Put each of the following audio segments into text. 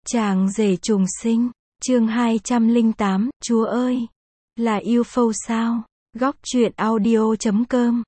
Chàng rể trùng sinh, chương 208, Chúa ơi, là UFO sao? Góc truyện audio.com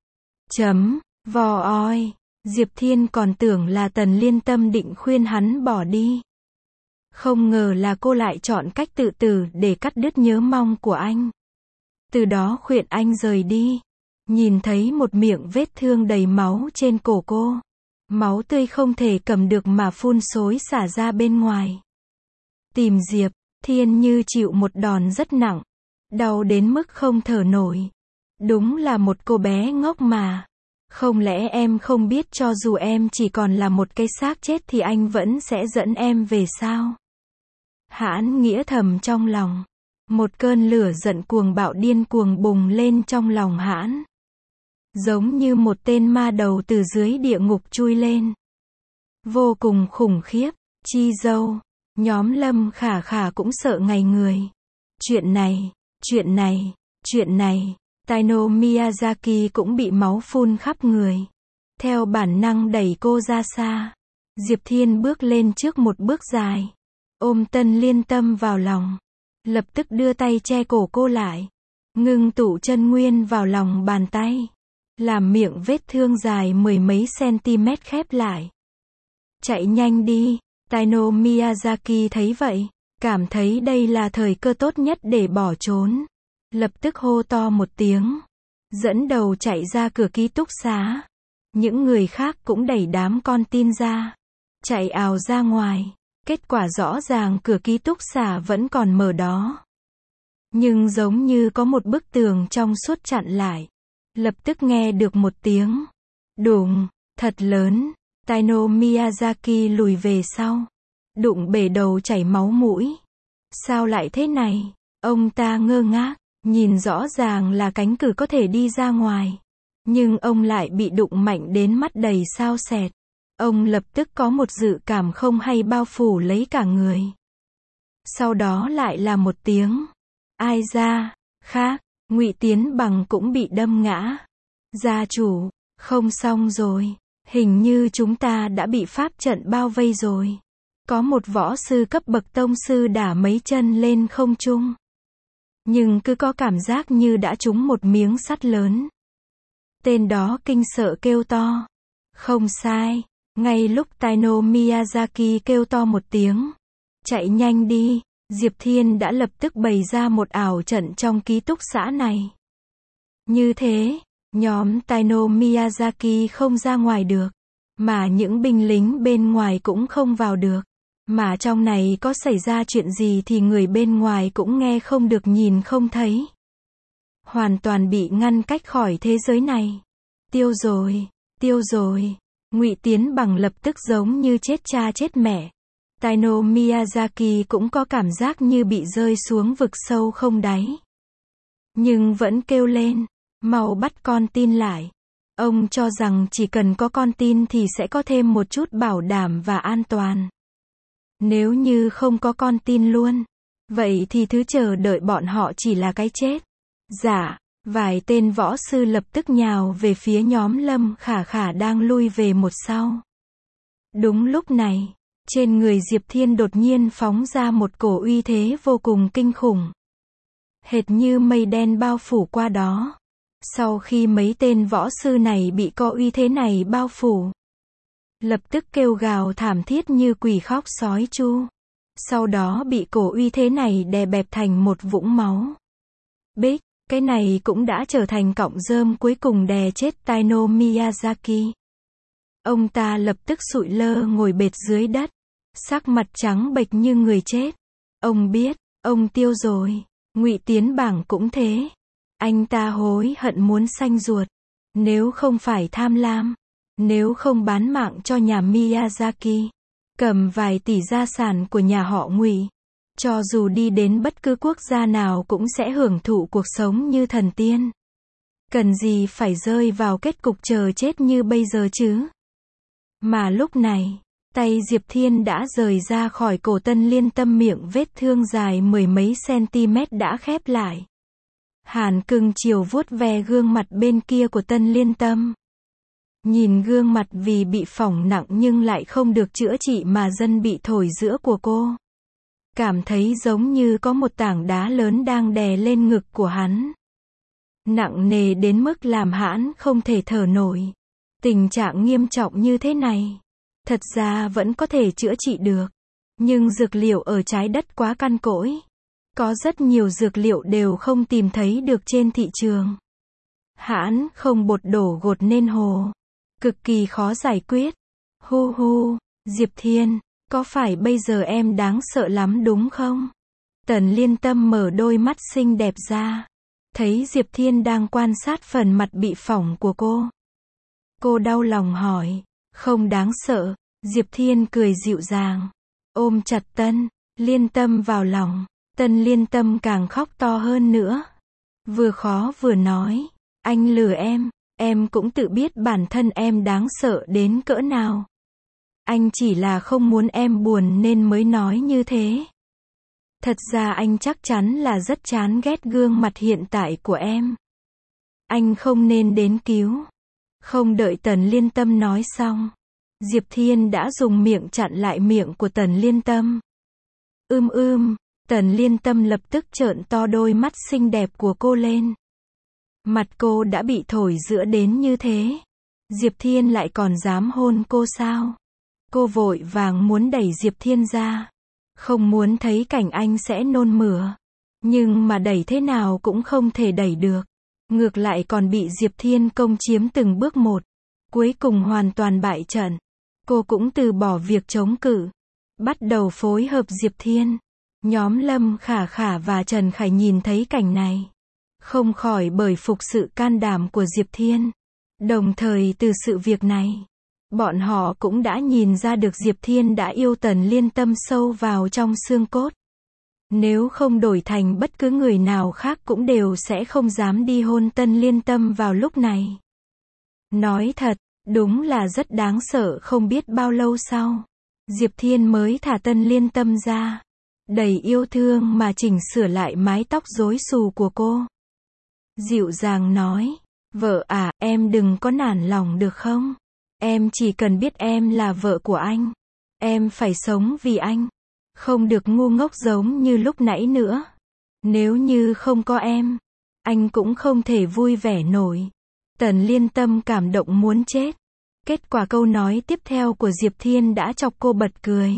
Vò. Diệp Thiên còn tưởng là Tần Liên Tâm định khuyên hắn bỏ đi. Không ngờ là cô lại chọn cách tự tử để cắt đứt nhớ mong của anh. Từ đó khuyên anh rời đi. Nhìn thấy một miệng vết thương đầy máu trên cổ cô. Máu tươi không thể cầm được mà phun xối xả ra bên ngoài. Tìm Diệp Thiên như chịu một đòn rất nặng. Đau đến mức không thở nổi. Đúng là một cô bé ngốc mà. Không lẽ em không biết cho dù em chỉ còn là một cái xác chết thì anh vẫn sẽ dẫn em về sao? Hãn nghĩa thầm trong lòng. Một cơn lửa giận cuồng bạo điên cuồng bùng lên trong lòng Hãn. Giống như một tên ma đầu từ dưới địa ngục chui lên. Vô cùng khủng khiếp. Chi dâu, nhóm Lâm Khả Khả cũng sợ ngây người. Chuyện này. Taino Miyazaki cũng bị máu phun khắp người. Theo bản năng đẩy cô ra xa. Diệp Thiên bước lên trước một bước dài. Ôm Tần Liên Tâm vào lòng. Lập tức đưa tay che cổ cô lại. Ngưng tụ chân nguyên vào lòng bàn tay. Làm miệng vết thương dài mười mấy cm khép lại. Chạy nhanh đi. Taino Miyazaki thấy vậy. Cảm thấy đây là thời cơ tốt nhất để bỏ trốn. Lập tức hô to một tiếng. Dẫn đầu chạy ra cửa ký túc xá. Những người khác cũng đẩy đám con tin ra. Chạy ào ra ngoài. Kết quả rõ ràng cửa ký túc xá vẫn còn mở đó. Nhưng giống như có một bức tường trong suốt chặn lại. Lập tức nghe được một tiếng đùng, thật lớn. Taino Miyazaki lùi về sau. Đụng bể đầu chảy máu mũi. Sao lại thế này? Ông ta ngơ ngác. Nhìn rõ ràng là cánh cửa có thể đi ra ngoài. Nhưng ông lại bị đụng mạnh đến mắt đầy xao xẹt. Ông lập tức có một dự cảm không hay bao phủ lấy cả người. Sau đó lại là một tiếng. Ai ra? Khác, Ngụy Tiến Bằng cũng bị đâm ngã. Gia chủ, không xong rồi. Hình như chúng ta đã bị pháp trận bao vây rồi. Có một võ sư cấp bậc tông sư đả mấy chân lên không trung. Nhưng cứ có cảm giác như đã trúng một miếng sắt lớn. Tên đó kinh sợ kêu to. Không sai. Ngay lúc Taino Miyazaki kêu to một tiếng. Chạy nhanh đi. Diệp Thiên đã lập tức bày ra một ảo trận trong ký túc xá này. Như thế, nhóm Taino Miyazaki không ra ngoài được. Mà những binh lính bên ngoài cũng không vào được. Mà trong này có xảy ra chuyện gì thì người bên ngoài cũng nghe không được nhìn không thấy. Hoàn toàn bị ngăn cách khỏi thế giới này. Tiêu rồi. Ngụy Tiến Bằng lập tức giống như chết cha chết mẹ. Taino Miyazaki cũng có cảm giác như bị rơi xuống vực sâu không đáy. Nhưng vẫn kêu lên, mau bắt con tin lại. Ông cho rằng chỉ cần có con tin thì sẽ có thêm một chút bảo đảm và an toàn. Nếu như không có con tin luôn, vậy thì thứ chờ đợi bọn họ chỉ là cái chết. Dạ, vài tên võ sư lập tức nhào về phía nhóm Lâm Khả Khả đang lui về một sau. Đúng lúc này, trên người Diệp Thiên đột nhiên phóng ra một cổ uy thế vô cùng kinh khủng. Hệt như mây đen bao phủ qua đó. Sau khi mấy tên võ sư này bị có uy thế này bao phủ, lập tức kêu gào thảm thiết như quỷ khóc sói chu. Sau đó bị cổ uy thế này đè bẹp thành một vũng máu. Bích, cái này cũng đã trở thành cọng rơm cuối cùng đè chết Taino Miyazaki. Ông ta lập tức sụi lơ ngồi bệt dưới đất. Sắc mặt trắng bệch như người chết. Ông biết, ông tiêu rồi. Ngụy Tiến Bằng cũng thế. Anh ta hối hận muốn xanh ruột. Nếu không phải tham lam. Nếu không bán mạng cho nhà Miyazaki, cầm vài tỷ gia sản của nhà họ Ngụy, cho dù đi đến bất cứ quốc gia nào cũng sẽ hưởng thụ cuộc sống như thần tiên. Cần gì phải rơi vào kết cục chờ chết như bây giờ chứ? Mà lúc này, tay Diệp Thiên đã rời ra khỏi cổ Tần Liên Tâm, miệng vết thương dài mười mấy cm đã khép lại. Hàn cưng chiều vuốt ve gương mặt bên kia của Tần Liên Tâm. Nhìn gương mặt vì bị phỏng nặng nhưng lại không được chữa trị mà dân bị thổi giữa của cô. cảm thấy giống như có một tảng đá lớn đang đè lên ngực của hắn. Nặng nề đến mức làm hắn không thể thở nổi. Tình trạng nghiêm trọng như thế này, thật ra vẫn có thể chữa trị được. Nhưng dược liệu ở trái đất quá căn cỗi. Có rất nhiều dược liệu đều không tìm thấy được trên thị trường. Hãn không bột đổ gột nên hồ. Cực kỳ khó giải quyết. Hu hu, Diệp Thiên, có phải bây giờ em đáng sợ lắm đúng không? Tần Liên Tâm mở đôi mắt xinh đẹp ra. Thấy Diệp Thiên đang quan sát phần mặt bị phỏng của cô. Cô đau lòng hỏi. Không đáng sợ. Diệp Thiên cười dịu dàng. Ôm chặt Tân Liên Tâm vào lòng. Tân Liên Tâm càng khóc to hơn nữa. Vừa khó vừa nói. Anh lừa em cũng tự biết bản thân em đáng sợ đến cỡ nào. Anh chỉ là không muốn em buồn nên mới nói như thế. Thật ra anh chắc chắn là rất chán ghét gương mặt hiện tại của em. Anh không nên đến cứu. Không đợi Tần Liên Tâm nói xong, Diệp Thiên đã dùng miệng chặn lại miệng của Tần Liên Tâm. Tần Liên Tâm lập tức trợn to đôi mắt xinh đẹp của cô lên. Mặt cô đã bị thổi giữa đến như thế. Diệp Thiên lại còn dám hôn cô sao? Cô vội vàng muốn đẩy Diệp Thiên ra. Không muốn thấy cảnh anh sẽ nôn mửa. Nhưng mà đẩy thế nào cũng không thể đẩy được. Ngược lại còn bị Diệp Thiên công chiếm từng bước một. Cuối cùng hoàn toàn bại trận. Cô cũng từ bỏ việc chống cự. Bắt đầu phối hợp Diệp Thiên. Nhóm Lâm Khả Khả và Trần Khải nhìn thấy cảnh này. Không khỏi bởi phục sự can đảm của Diệp Thiên. Đồng thời từ sự việc này, bọn họ cũng đã nhìn ra được Diệp Thiên đã yêu Tần Liên Tâm sâu vào trong xương cốt. Nếu không đổi thành bất cứ người nào khác cũng đều sẽ không dám đi hôn Tần Liên Tâm vào lúc này. Nói thật, đúng là rất đáng sợ. Không biết bao lâu sau, Diệp Thiên mới thả Tần Liên Tâm ra. Đầy yêu thương mà chỉnh sửa lại mái tóc rối xù của cô. Dịu dàng nói, vợ à, em đừng có nản lòng được không? Em chỉ cần biết em là vợ của anh. Em phải sống vì anh. Không được ngu ngốc giống như lúc nãy nữa. Nếu như không có em, anh cũng không thể vui vẻ nổi. Tần Liên Tâm cảm động muốn chết. Kết quả câu nói tiếp theo của Diệp Thiên đã chọc cô bật cười.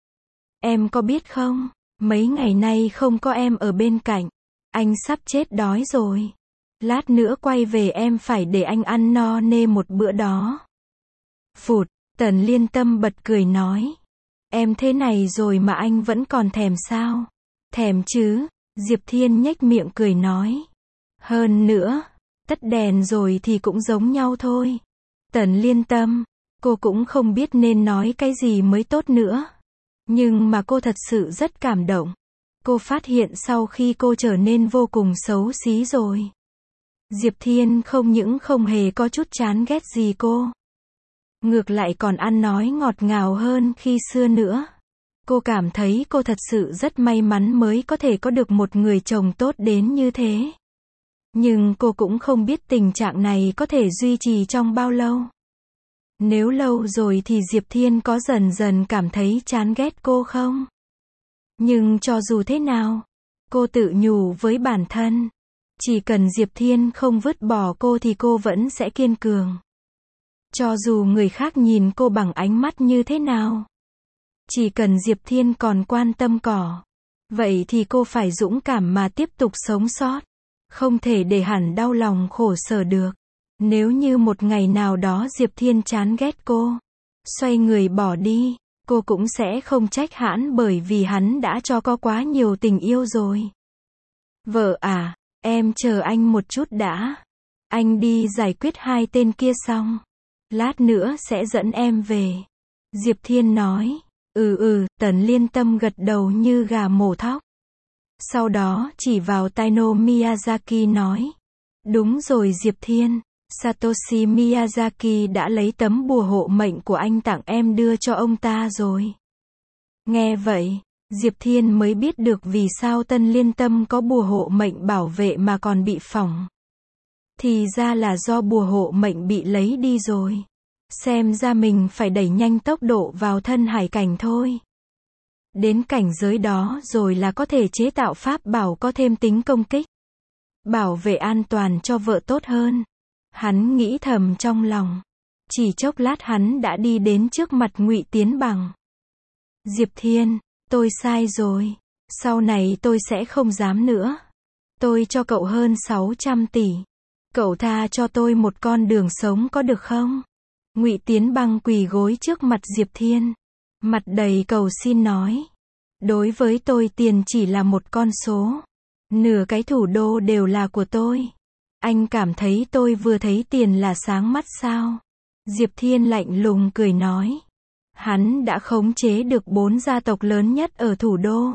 Em có biết không, mấy ngày nay không có em ở bên cạnh, anh sắp chết đói rồi. Lát nữa quay về em phải để anh ăn no nê một bữa đó. Phụt, Tần Liên Tâm bật cười nói. Em thế này rồi mà anh vẫn còn thèm sao? Thèm chứ, Diệp Thiên nhếch miệng cười nói. Hơn nữa, tắt đèn rồi thì cũng giống nhau thôi. Tần Liên Tâm, cô cũng không biết nên nói cái gì mới tốt nữa. Nhưng mà cô thật sự rất cảm động. Cô phát hiện sau khi cô trở nên vô cùng xấu xí rồi. Diệp Thiên không những không hề có chút chán ghét gì cô. Ngược lại còn ăn nói ngọt ngào hơn khi xưa nữa. Cô cảm thấy cô thật sự rất may mắn mới có thể có được một người chồng tốt đến như thế. Nhưng cô cũng không biết tình trạng này có thể duy trì trong bao lâu. Nếu lâu rồi thì Diệp Thiên có dần dần cảm thấy chán ghét cô không? Nhưng cho dù thế nào, cô tự nhủ với bản thân. Chỉ cần Diệp Thiên không vứt bỏ cô thì cô vẫn sẽ kiên cường. Cho dù người khác nhìn cô bằng ánh mắt như thế nào. Chỉ cần Diệp Thiên còn quan tâm cỏ. Vậy thì cô phải dũng cảm mà tiếp tục sống sót. Không thể để hẳn đau lòng khổ sở được. Nếu như một ngày nào đó Diệp Thiên chán ghét cô, xoay người bỏ đi, cô cũng sẽ không trách hắn bởi vì hắn đã cho có quá nhiều tình yêu rồi. Vợ à, em chờ anh một chút đã. Anh đi giải quyết hai tên kia xong. Lát nữa sẽ dẫn em về. Diệp Thiên nói. Tần Liên Tâm gật đầu như gà mổ thóc. Sau đó chỉ vào Taino Miyazaki nói. Đúng rồi Diệp Thiên. Satoshi Miyazaki đã lấy tấm bùa hộ mệnh của anh tặng em đưa cho ông ta rồi. Nghe vậy, Diệp Thiên mới biết được vì sao Tần Liên Tâm có bùa hộ mệnh bảo vệ mà còn bị phỏng. Thì ra là do bùa hộ mệnh bị lấy đi rồi. Xem ra mình phải đẩy nhanh tốc độ vào thân hải cảnh thôi. Đến cảnh giới đó rồi là có thể chế tạo pháp bảo có thêm tính công kích, bảo vệ an toàn cho vợ tốt hơn. Hắn nghĩ thầm trong lòng. Chỉ chốc lát hắn đã đi đến trước mặt Ngụy Tiến Bằng. Diệp Thiên, tôi sai rồi. Sau này tôi sẽ không dám nữa. Tôi cho cậu hơn 600 tỷ. Cậu tha cho tôi một con đường sống có được không? Ngụy Tiến Bằng quỳ gối trước mặt Diệp Thiên. Mặt đầy cầu xin nói. Đối với tôi tiền chỉ là một con số. Nửa cái thủ đô đều là của tôi. Anh cảm thấy tôi vừa thấy tiền là sáng mắt sao? Diệp Thiên lạnh lùng cười nói. Hắn đã khống chế được 4 gia tộc lớn nhất ở thủ đô.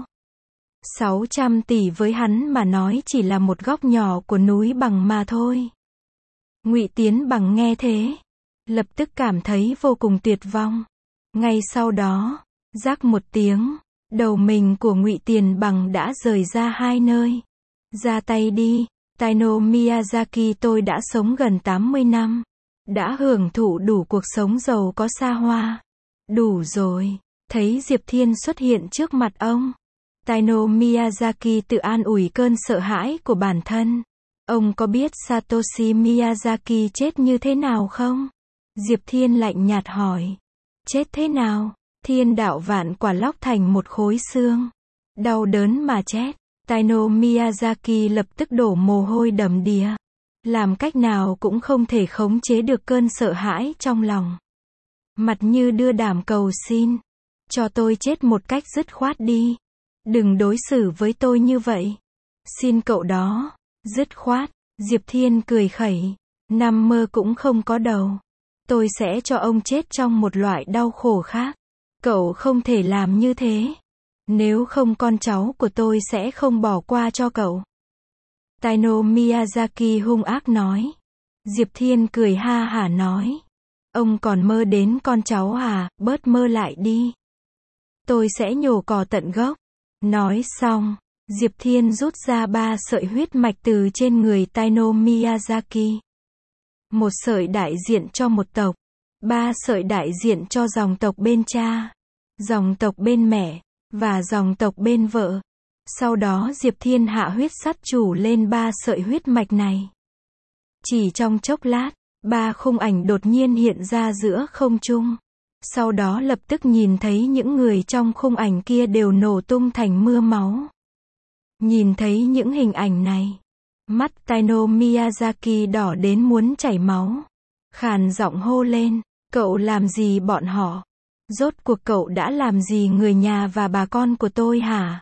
600 tỷ với hắn mà nói chỉ là một góc nhỏ của núi Bằng mà thôi. Ngụy Tiến Bằng nghe thế, lập tức cảm thấy vô cùng tuyệt vong. Ngay sau đó, rắc một tiếng, đầu mình của Ngụy Tiến Bằng đã rời ra hai nơi. Ra tay đi, Taino Miyazaki, tôi đã sống gần 80 năm. Đã hưởng thụ đủ cuộc sống giàu có xa hoa. Đủ rồi. Thấy Diệp Thiên xuất hiện trước mặt ông, Taino Miyazaki tự an ủi cơn sợ hãi của bản thân. Ông có biết Satoshi Miyazaki chết như thế nào không? Diệp Thiên lạnh nhạt hỏi. Chết thế nào? Thiên đạo vạn quả lóc thành một khối xương. Đau đớn mà chết. Taino Miyazaki lập tức đổ mồ hôi đầm đìa. Làm cách nào cũng không thể khống chế được cơn sợ hãi trong lòng. Mặt như đưa đàm cầu xin. Cho tôi chết một cách dứt khoát đi. Đừng đối xử với tôi như vậy. Xin cậu đó. Dứt khoát. Diệp Thiên cười khẩy. Nằm mơ cũng không có đầu. Tôi sẽ cho ông chết trong một loại đau khổ khác. Cậu không thể làm như thế. Nếu không con cháu của tôi sẽ không bỏ qua cho cậu. Taino Miyazaki hung ác nói. Diệp Thiên cười ha hả nói. Ông còn mơ đến con cháu à, bớt mơ lại đi. Tôi sẽ nhổ cỏ tận gốc. Nói xong, Diệp Thiên rút ra 3 sợi huyết mạch từ trên người Taino Miyazaki. Một sợi đại diện cho một tộc. 3 sợi đại diện cho dòng tộc bên cha, dòng tộc bên mẹ, và dòng tộc bên vợ. Sau đó Diệp Thiên hạ huyết sát chủ lên 3 sợi huyết mạch này. Chỉ trong chốc lát, 3 khung ảnh đột nhiên hiện ra giữa không trung. Sau đó lập tức nhìn thấy những người trong khung ảnh kia đều nổ tung thành mưa máu. Nhìn thấy những hình ảnh này, mắt Taino Miyazaki đỏ đến muốn chảy máu. Khàn giọng hô lên, cậu làm gì bọn họ? Rốt cuộc cậu đã làm gì người nhà và bà con của tôi hả?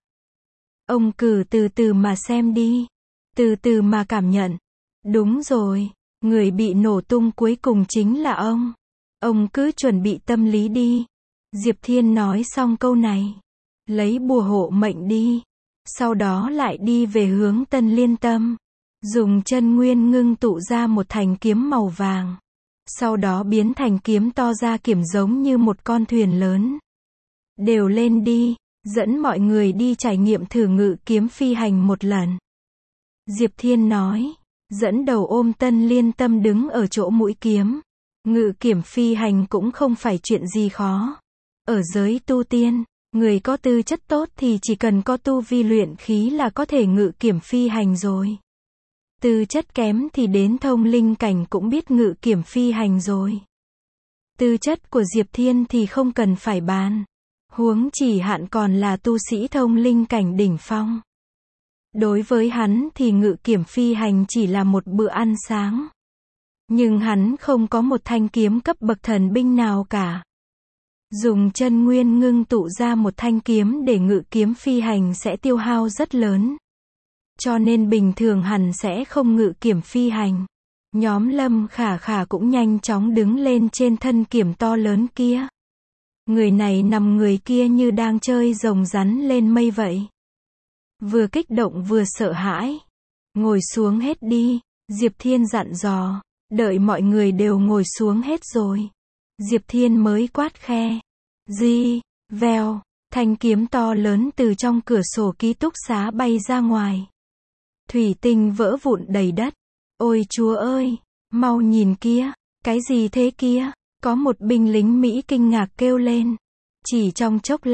Ông cứ từ từ mà xem đi. Từ từ mà cảm nhận. Đúng rồi, người bị nổ tung cuối cùng chính là ông. Ông cứ chuẩn bị tâm lý đi. Diệp Thiên nói xong câu này. Lấy bùa hộ mệnh đi. Sau đó lại đi về hướng Tân Liên Tâm. Dùng chân nguyên ngưng tụ ra một thanh kiếm màu vàng. Sau đó biến thành kiếm to ra kiểm giống như một con thuyền lớn. Đều lên đi, dẫn mọi người đi trải nghiệm thử ngự kiếm phi hành một lần. Diệp Thiên nói, dẫn đầu ôm Tân Liên Tâm đứng ở chỗ mũi kiếm. Ngự kiếm phi hành cũng không phải chuyện gì khó. Ở giới tu tiên, người có tư chất tốt thì chỉ cần có tu vi luyện khí là có thể ngự kiếm phi hành rồi. Tư chất kém thì đến thông linh cảnh cũng biết ngự kiếm phi hành rồi. Tư chất của Diệp Thiên thì không cần phải bàn. Huống chỉ hạn còn là tu sĩ thông linh cảnh đỉnh phong. Đối với hắn thì ngự kiếm phi hành chỉ là một bữa ăn sáng. Nhưng hắn không có một thanh kiếm cấp bậc thần binh nào cả. Dùng chân nguyên ngưng tụ ra một thanh kiếm để ngự kiếm phi hành sẽ tiêu hao rất lớn. Cho nên bình thường hẳn sẽ không ngự kiếm phi hành. Nhóm Lâm Khả Khả cũng nhanh chóng đứng lên trên thân kiếm to lớn kia. Người này nằm người kia như đang chơi rồng rắn lên mây vậy. Vừa kích động vừa sợ hãi. Ngồi xuống hết đi, Diệp Thiên dặn dò. Đợi mọi người đều ngồi xuống hết rồi. Diệp Thiên mới quát khe. Di, vèo, thanh kiếm to lớn từ trong cửa sổ ký túc xá bay ra ngoài. Thủy tinh vỡ vụn đầy đất. Ôi chúa ơi, mau nhìn kia, cái gì thế kia? Có một binh lính Mỹ kinh ngạc kêu lên. Chỉ trong chốc lát,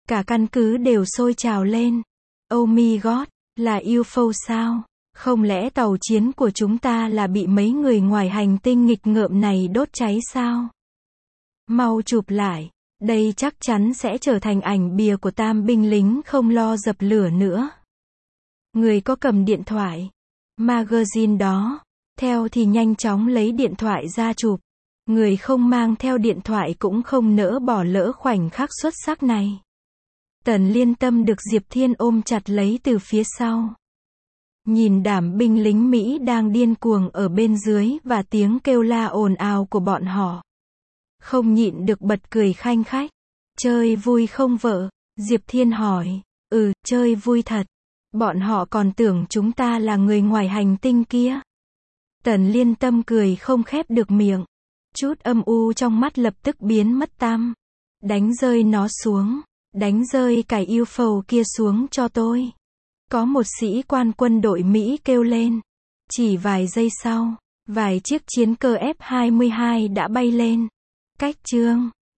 Cả căn cứ đều sôi trào lên. Oh my god, là UFO sao? Không lẽ tàu chiến của chúng ta là bị mấy người ngoài hành tinh nghịch ngợm này đốt cháy sao? Mau chụp lại, đây chắc chắn sẽ trở thành ảnh bìa của tam binh lính không lo dập lửa nữa. Người có cầm điện thoại, magazine đó, theo thì nhanh chóng lấy điện thoại ra chụp. Người không mang theo điện thoại cũng không nỡ bỏ lỡ khoảnh khắc xuất sắc này. Tần Liên Tâm được Diệp Thiên ôm chặt lấy từ phía sau. Nhìn đám binh lính Mỹ đang điên cuồng ở bên dưới và tiếng kêu la ồn ào của bọn họ. Không nhịn được bật cười khanh khách. Chơi vui không vợ? Diệp Thiên hỏi. Chơi vui thật. Bọn họ còn tưởng chúng ta là người ngoài hành tinh kia. Tần Liên Tâm cười không khép được miệng. Chút âm u trong mắt lập tức biến mất tăm. Đánh rơi nó xuống. Đánh rơi cái UFO kia xuống cho tôi. Có một sĩ quan quân đội Mỹ kêu lên. Chỉ vài giây sau, vài chiếc chiến cơ F-22 đã bay lên. Cách chương